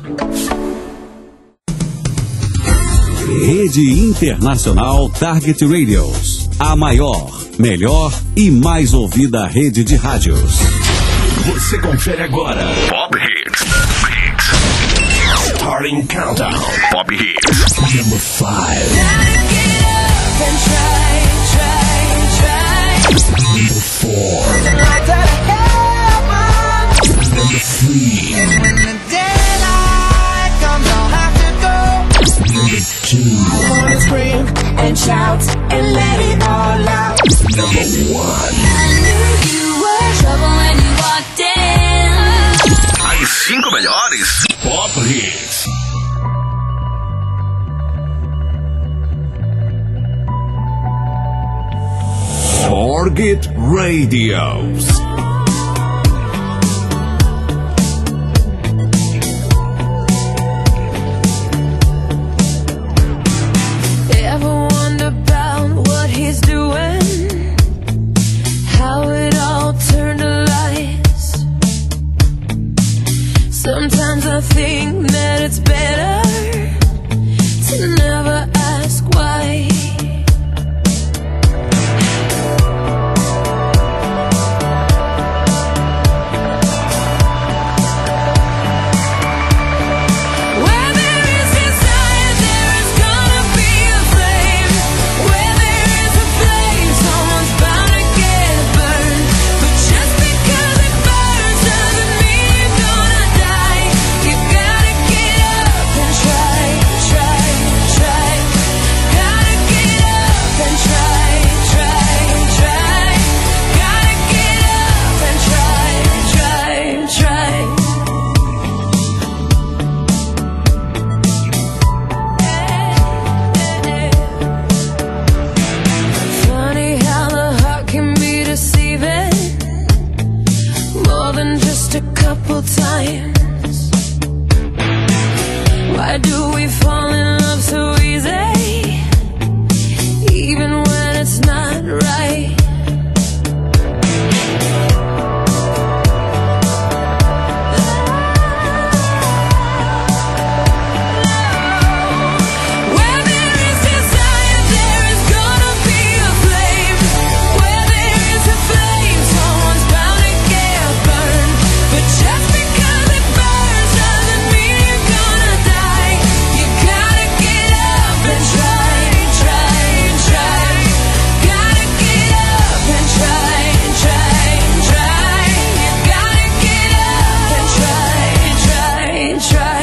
Rede Internacional Target Radios. A maior, melhor e mais ouvida rede de rádios. Você confere agora Pop Hits. Starting Countdown. Pop Hits. Number 5. Number 4. Number 3. Number 2. I wanna scream and shout and let it all out. Number 1. I knew you were trouble when you walked in. As 5 melhores Pop Hits. Target Radios. Sometimes I think that it's better to never ask why. Where there is desire, there is gonna be a flame. Where there is a flame, someone's bound to get burned. But just because it burns doesn't mean you're gonna die. You gotta get up and try, try, try. Gotta get up and try, try, try. Gotta get up and try, try, try. Funny how the heart can be deceiving more than just a couple times. Why do we fall in love so easy, even when it's not right? Where there is desire, there is gonna be a flame. Where there is a flame, someone's bound to get burned. But just because it burns doesn't mean you're gonna die. You gotta get up and try, try, try. Gotta get up and try, try, try. You gotta get up and try, try, try.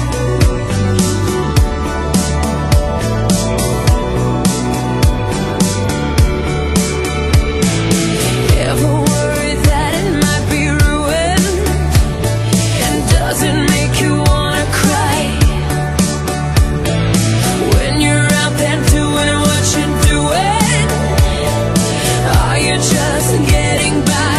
Ever worry that it might be ruined? And does it make you wanna cry? When you're out there doing what you're doing, are you just getting by?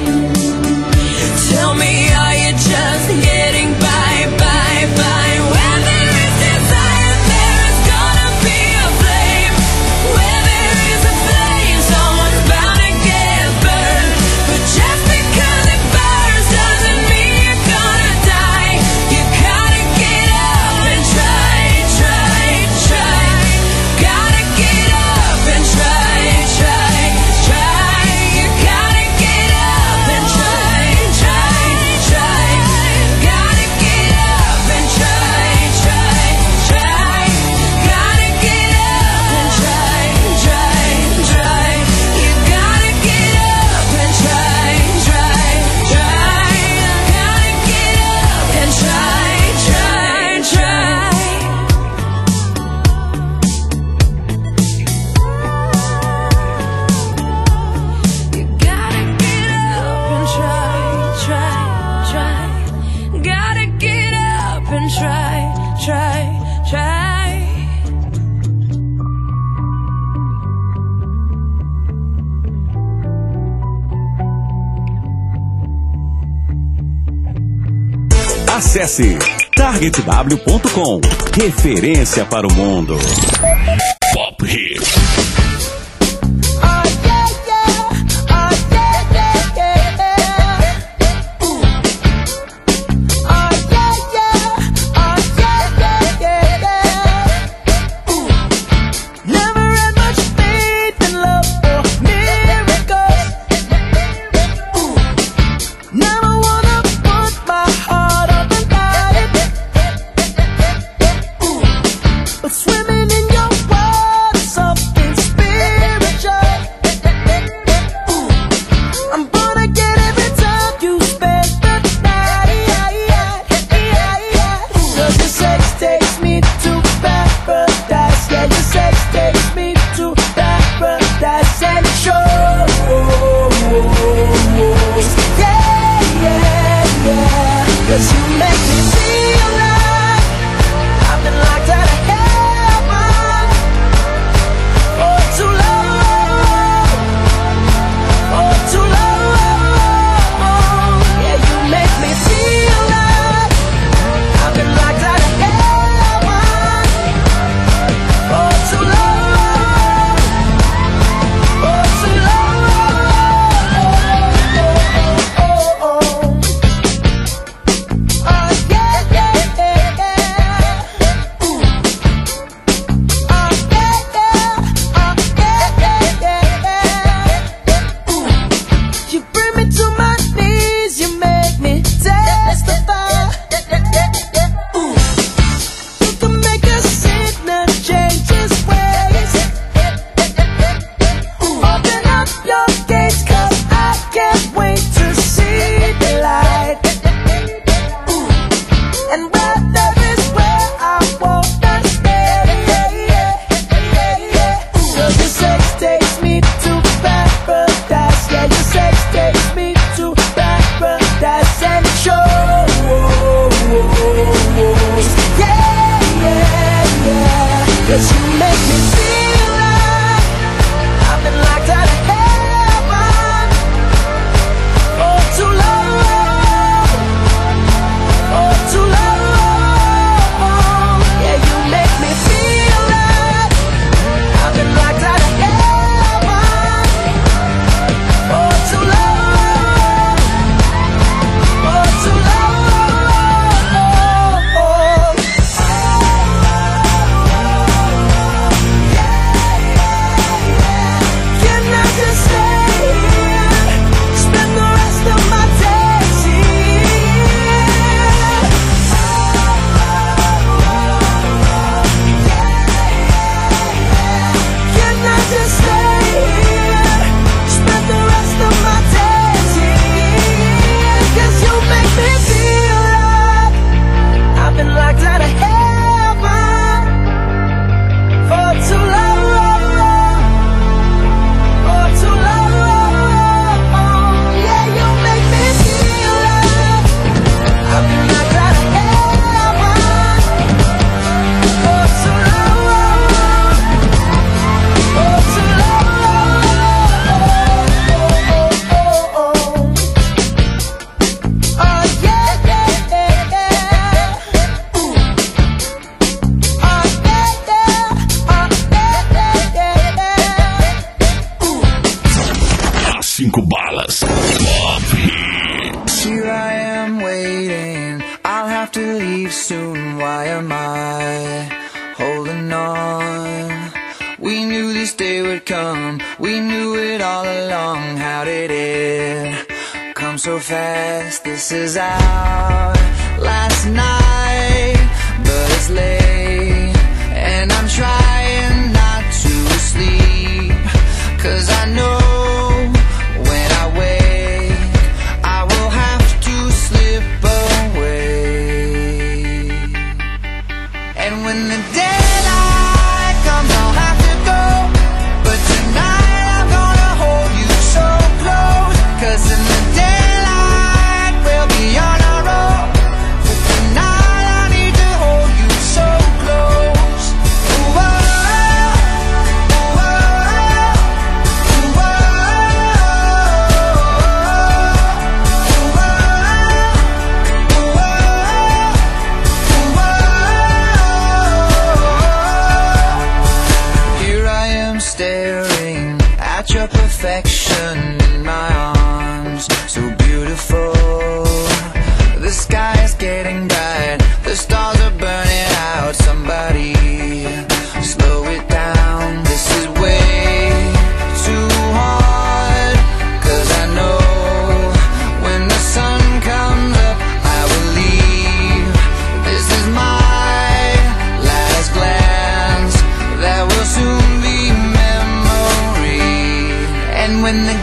Tell me, are you just getting by, by, by? Where there is desire, there is gonna be a flame. Where there is a flame, someone's bound to get burned. But just because it burns doesn't mean you're gonna die. You gotta get up and try, try, try. Gotta get up and try, try, try. You gotta get up and try, try, try. Gotta get up and try, try, try. Gotta get up and try, try, try. You gotta get up and try, try, try. Gotta get up and try, try, try. You gotta get up and try, try, try. Gotta get up and try, try, try. Acesse targetw.com. Referência para o mundo. Pop Hits. make me feel like I've been locked out of heaven for too long, for too long. Yeah, you make me feel like I've been locked out of heaven for too long, for too You bring me to my knees, you make me testify. You can make a sinner change his ways. Open up your gates, 'cause I can't wait to see the light. And where there is where I wanna stay. So your sex takes me to paradise. Yeah, your sex takes me to paradise and it shows. Yeah, yeah, yeah. 'Cause you make me feel like I've been locked out of heaven for too long, for too long. Yeah, you make me feel like I've been locked out of heaven for too long, for too long. Can I just stay here, spend the rest of my days here? Can I just stay here, spend the rest of my days here? 'Cause you make me feel like I've been locked out of heaven for too long, for too long. Yeah, you make me feel like I've been locked out of heaven for too long, for too long. Oh yeah, yeah, yeah, yeah. Oh yeah, yeah, yeah. 5 balas. Here I am waiting, I'll have to leave soon. Why am I holding on? We knew this day would come, we knew it all along. How did it come so fast? This is our last night, but it's late, and I'm trying not to sleep. 'Cause I know when I wake, I will have to slip away. And when the daylight comes, I'll have to go. But tonight I'm gonna hold you so close. 'Cause in the daylight we'll be on our own. But tonight I need to hold you so close. Ooh, oh, ooh, oh, ooh, oh, ooh, oh. Here I am staring at your perfection in my arms, so beautiful. The sky is getting bright, the stars are burning out. Somebody slow it down, this is way too hard. 'Cause I know when the sun comes up, I will leave. This is my last glance, that will soon be memory. And when the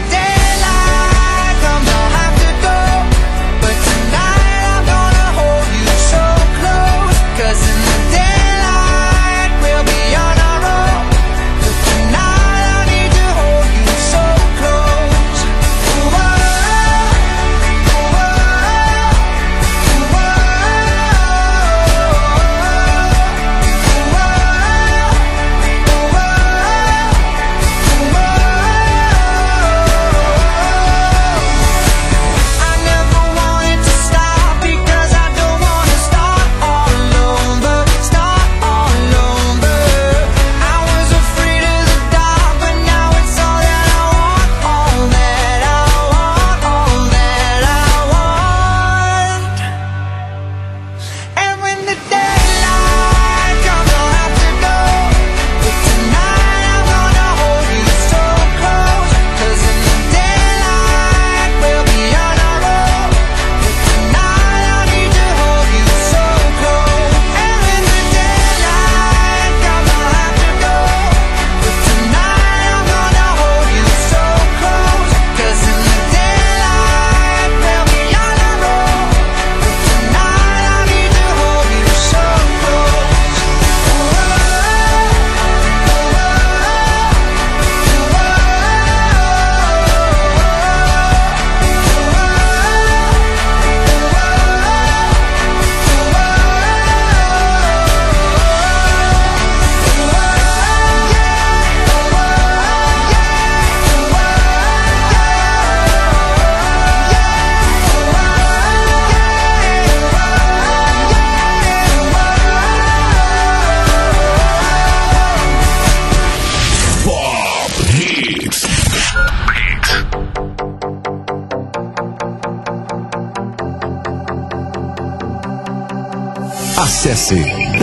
Acesse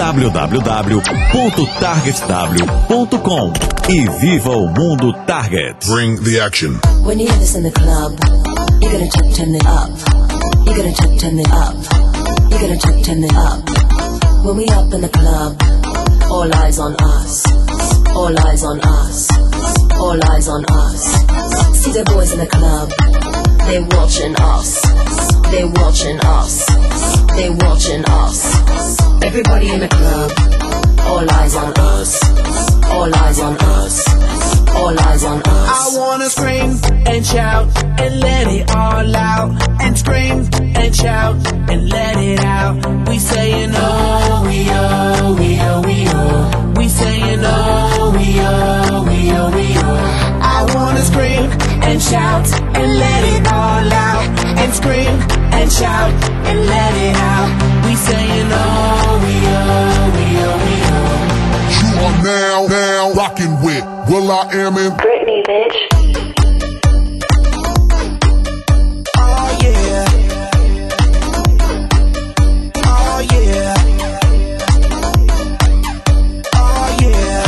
www.targetw.com e viva o mundo Target. Bring the action. When you hear this in the club, you're gonna turn it up. You're gonna turn it up. You're gonna turn it up. When we up in the club, all eyes on us. All eyes on us. All eyes on us. See the boys in the club, they watching us. They watching us. They watching us. Everybody in the club, all eyes on us. All eyes on us. All eyes on us. I wanna scream and shout and let it all out. And scream and shout and let it out. We saying oh, we oh, we oh, we oh. We saying oh, we oh, we oh, we oh. I wanna scream and shout and let it all out. And scream and shout and let it out. We saying oh, we oh, we oh, we oh. You are now rocking with will.i.am in Britney, bitch. Oh yeah. Oh yeah. Oh yeah.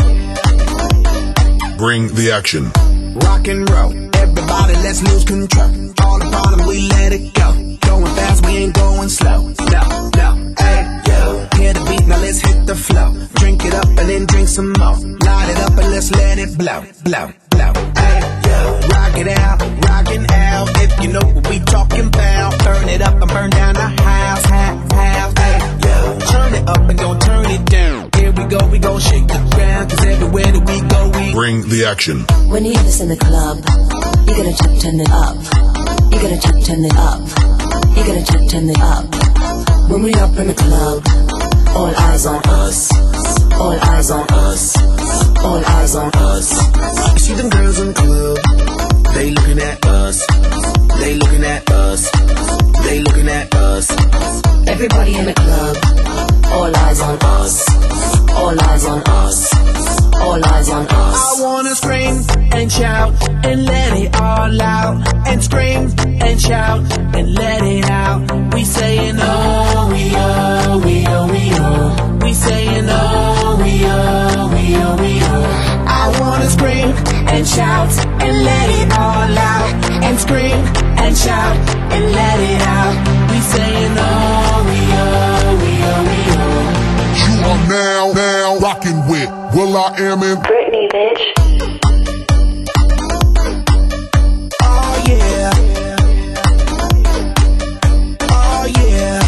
Bring the action. Rock and roll, everybody let's lose control. All the bottom we let it go. Going fast, we ain't going slow. No, hey yo, hear the beat, now let's hit the flow. Drink it up and then drink some more. Light it up and let's let it blow, blow, blow. Hey yo, rock it out, rockin' out. If you know what we talking about, burn it up and burn down the house, house. Hey yo, turn it up and don't turn it down. Here we go shake the ground. 'Cause everywhere that we go, we bring the action. When you hear this in the club, you're gonna turn it up. You're gonna turn it up. You're gonna turn it up. When we up in the club, all eyes on us. All eyes on us. All eyes on us. You see them girls in the club, they looking at us. They looking at us. They looking at us. Everybody in the club, all eyes on us. All eyes on us. All eyes on us. I wanna scream and shout and let it all out. And scream and shout and let it out. We saying oh, we oh, we oh, we oh. We saying oh, we oh, we oh, we oh. I wanna scream and shout and let it all out. And scream and shout and let it out. We saying oh, we oh, we oh, we oh. You are now rocking with will.i.am in Britney, bitch. Oh yeah. Oh yeah.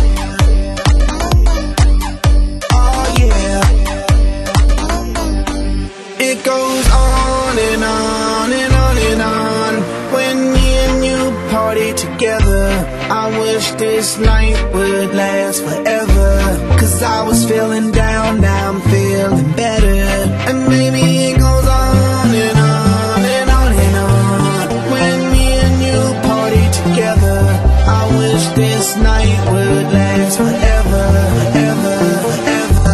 Oh yeah. It goes on and on and on and on. When me and you party together, I wish this night would last forever. 'Cause I was feeling down, now I'm feeling better. And maybe it goes on and on and on and on. When me and you party together, I wish this night would last forever, forever, forever,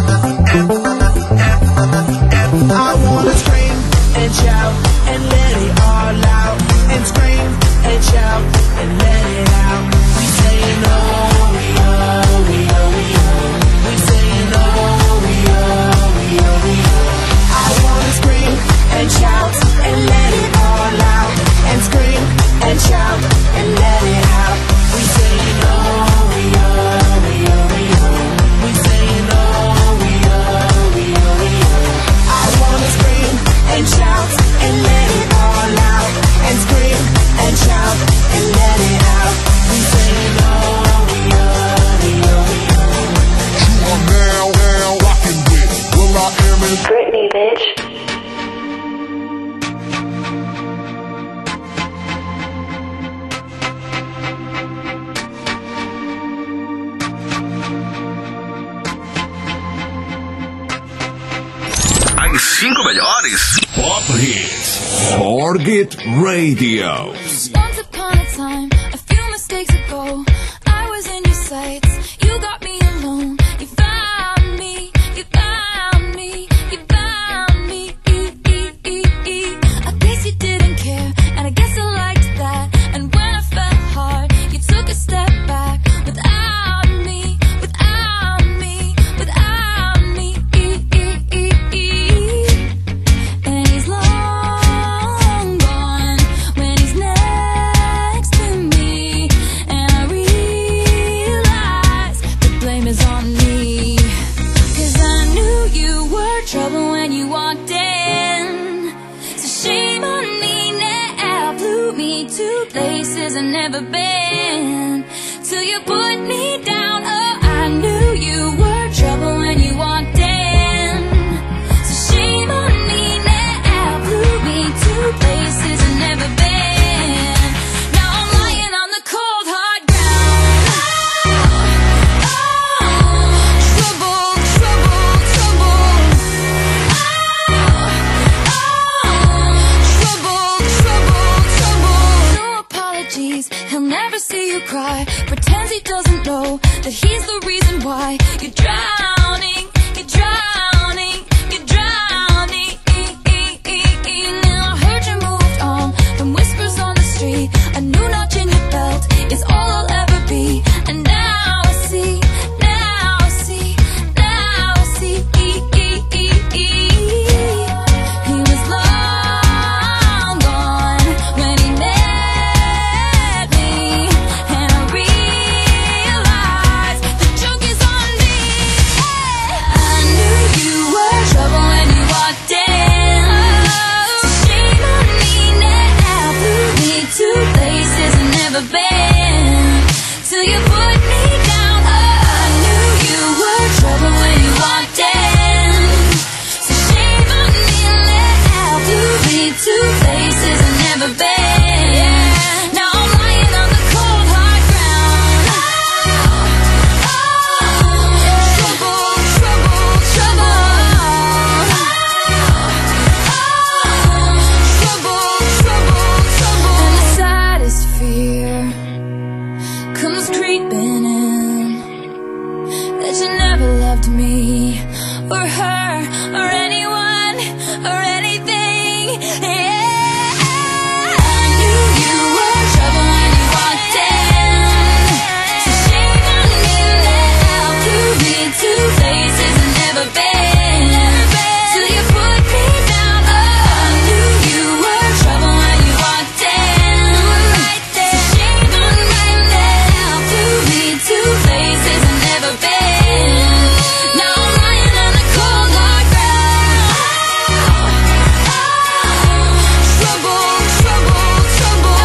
forever. I wanna scream and shout and let it all out. And scream and shout and let it out. We saying oh, we oh, we oh, we oh. We saying oh, we oh, we oh, we oh. I wanna scream and shout and let it all out. And scream and shout and let it out. We saying oh, we oh, we oh, we oh. We saying oh, we oh, we oh, we oh. I wanna scream and shout and let it all out. And scream and shout and let it out. We saying oh, we oh, we oh, we oh. You are now rocking with will.i.am in Britney, bitch. As 5 melhores. Pop Hits. Target Radio. Once upon a time, a few mistakes ago, I was in your sights. You got me alone. You found me. You found me. You found me. I guess you didn't care, and I guess I liked that. And when I felt hard, you took a step back without me. Without me. I've never been. Till you put me down, oh, I knew you were trouble when you walked in. So shame on me now, blew me to places I've never been. Now I'm lying on the cold hard ground. Oh, trouble, trouble, trouble. Trouble, trouble, trouble. No apologies, he'll never see you cry. Pretends he doesn't know that he's the reason why you're drowning, you're drowning, you're drowning. Now I heard you moved on from whispers on the street. A new notch in your belt is all I'll ever be. And now I see, now I see, now I see. He was long gone when he met me, and I realized the joke is on me. I knew you were trouble when you walked in. So shame on me now, blew me to places I've never been. Till you put me down, oh, I knew you were trouble when you walked in. So shame on me now, blew me to places I've never been. Now I'm lying on the cold hard ground. Trouble, trouble, trouble. Trouble, trouble, trouble. And the saddest fear comes creeping in, that you never loved me or her or anyone or anything. Yeah, I knew you were trouble when you walked in. So shame on me now, blew me to places I've never been. Till you put me down, oh, I knew you were trouble when you walked in. So shame on me now, blew me to places I've never been. Now I'm lying on the cold hard ground. Trouble, trouble, trouble.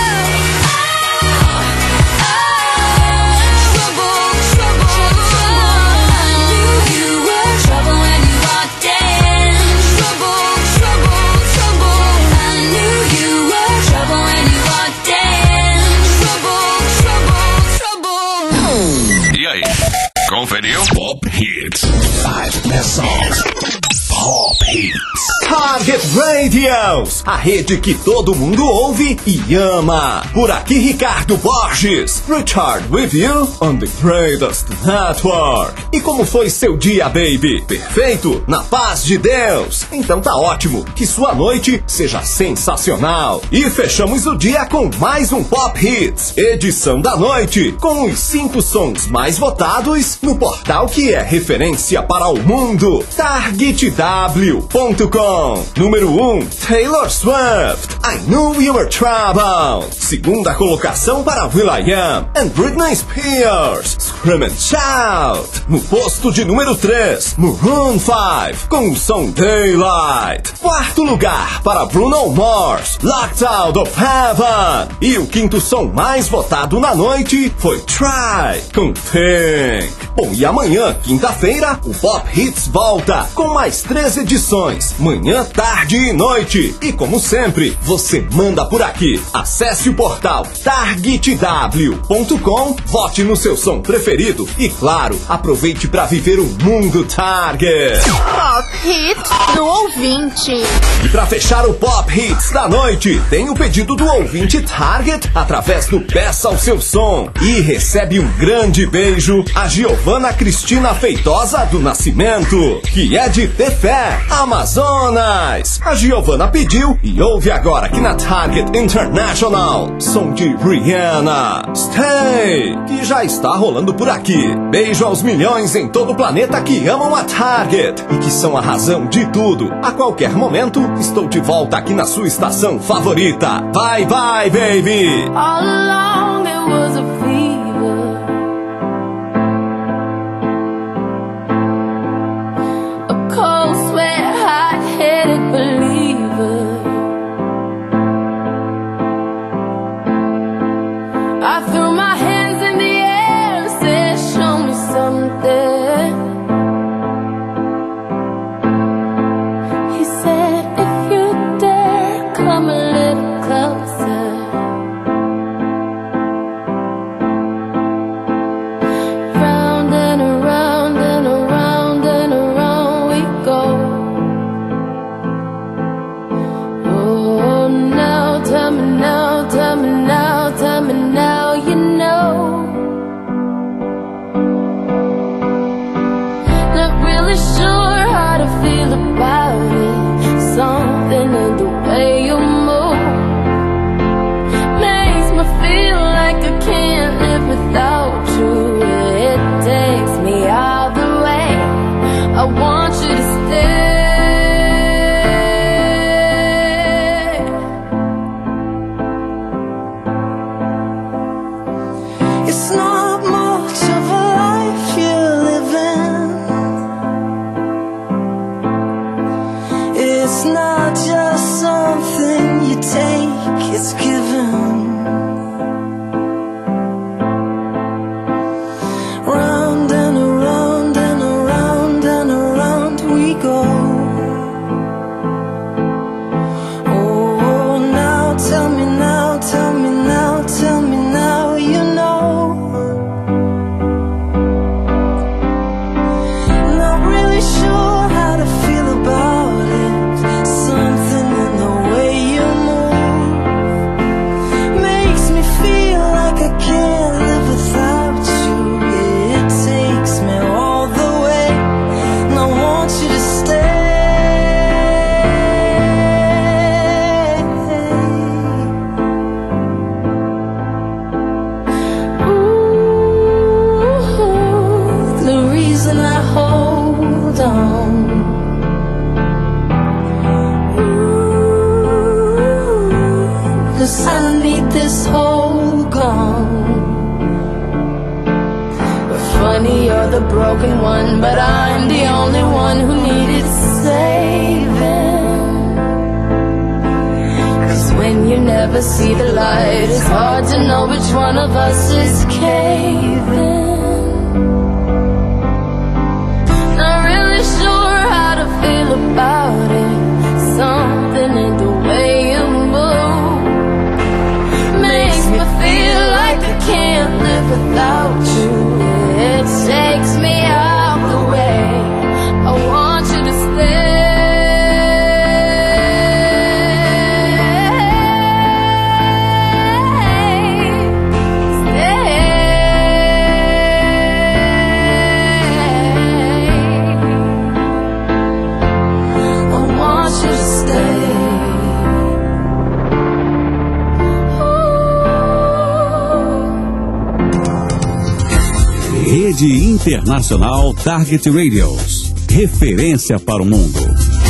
Trouble, trouble, trouble. I knew you were trouble when you walked in. Trouble, trouble, trouble. I knew you were trouble when you walked in. Trouble, trouble, trouble. E aí, conferiu? Pop Hits. 5 best songs. Pop Hits. Target Radios, a rede que todo mundo ouve e ama. Por aqui, Ricardo Borges. Richard with you on the greatest network. E como foi seu dia, baby? Perfeito? Na paz de Deus? Então tá ótimo. Que sua noite seja sensacional. E fechamos o dia com mais um Pop Hits, edição da noite, com os 5 sons mais votados no portal que é referência para o mundo, targetw.com. Número 1, Taylor Swift, I Knew You Were Trouble. Segunda colocação para will.i.am and Britney Spears, Scream and Shout. No posto de número 3, Maroon 5, com o som Daylight. Quarto lugar para Bruno Mars, Locked Out of Heaven. E o quinto som mais votado na noite foi Try, com Think. Bom, e amanhã, quinta-feira, o Pop Hits volta com mais 3 edições, manhã, tarde e noite. E como sempre, você manda por aqui. Acesse o portal targetw.com, vote no seu som preferido e, claro, aproveite para viver o mundo Target. Pop Hits do ouvinte. E para fechar o Pop Hits da noite, tem o pedido do ouvinte Target através do Peça o Seu Som. E recebe um grande beijo a Giovana Cristina Feitosa do Nascimento, que é de Tefé, Amazonas. A Giovana pediu e ouve agora aqui na Target International, som de Rihanna, Stay, que já está rolando por aqui. Beijo aos milhões em todo o planeta que amam a Target e que são a razão de tudo. A qualquer momento, estou de volta aqui na sua estação favorita. Bye bye, baby! All along it was a fever, a cold sweat, hot-headed believer. feel about it. Something in the way you move makes me feel like I can't live without you. It takes me all the way. I want you to stay. It's not much of a life you're living. It's not just something you take, it's given. Round and around and around and around we go. Oh, now tell me now, tell me now, tell me now, you know. Not really sure how to feel about it. Something in the way you move makes me feel like I can't live without you. It takes me all the way, and I want you to stay. Ooh, the reason I hold on. Ooh, 'cause I need this whole gone. Funny, you're the broken one, but I'm the only one who needed saving. 'Cause when you never see the light, it's hard to know which one of us is caving. Not really sure how to feel about it. Something in the way you move makes me feel like I can't live without you. It takes me out the way. I want you to stay. I want you to stay. Rede Internacional Target Radios. Referência para o mundo.